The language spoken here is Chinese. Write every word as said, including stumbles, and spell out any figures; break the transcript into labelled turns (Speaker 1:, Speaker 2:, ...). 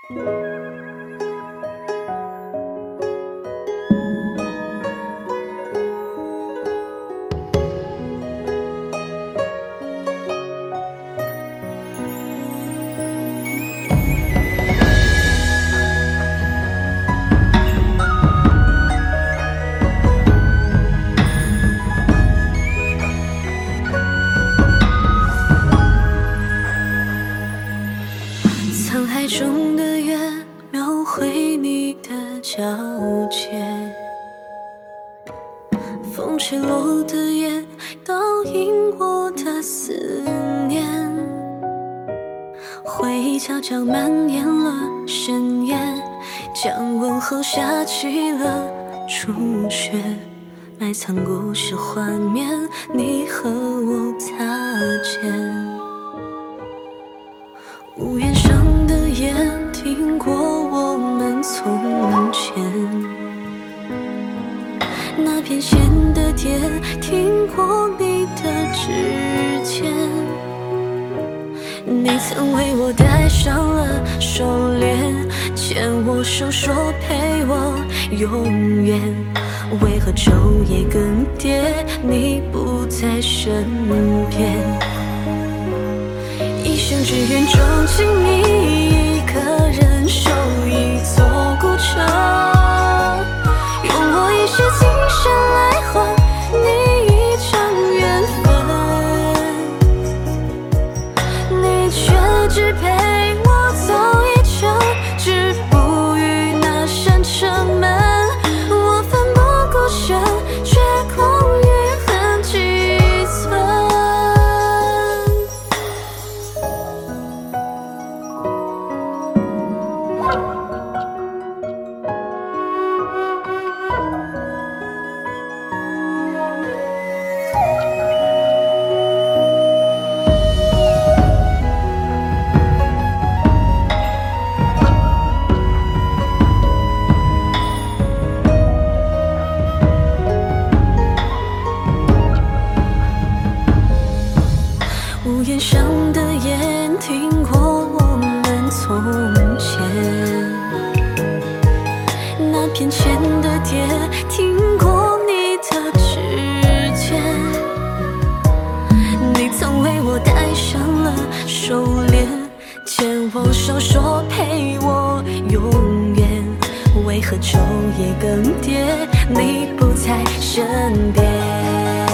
Speaker 1: 沧海中的月，描绘你的皎洁。风吹落的叶，倒映我的思念。回忆悄悄蔓延了深夜，将问候下起了初雪，埋藏故事画面，你和我擦肩。屋檐上的夜，听过我们从前。那片线的蝶，听过你的指尖。你曾为我戴上了手链，牵我手说陪我永远。为何昼夜更迭，你不在身边？一生只愿钟情你一个人，守一座古城，用我一世今生来换你一场缘分。你却只陪我走一程，止步于那扇城门。我奋不顾身，却空余恨几寸。屋檐上的烟，听过我们从前。那片线的蝶，听过你的指尖。你曾为我戴上了手链，牵我手说陪我永远。为何昼夜更迭，你不在身边？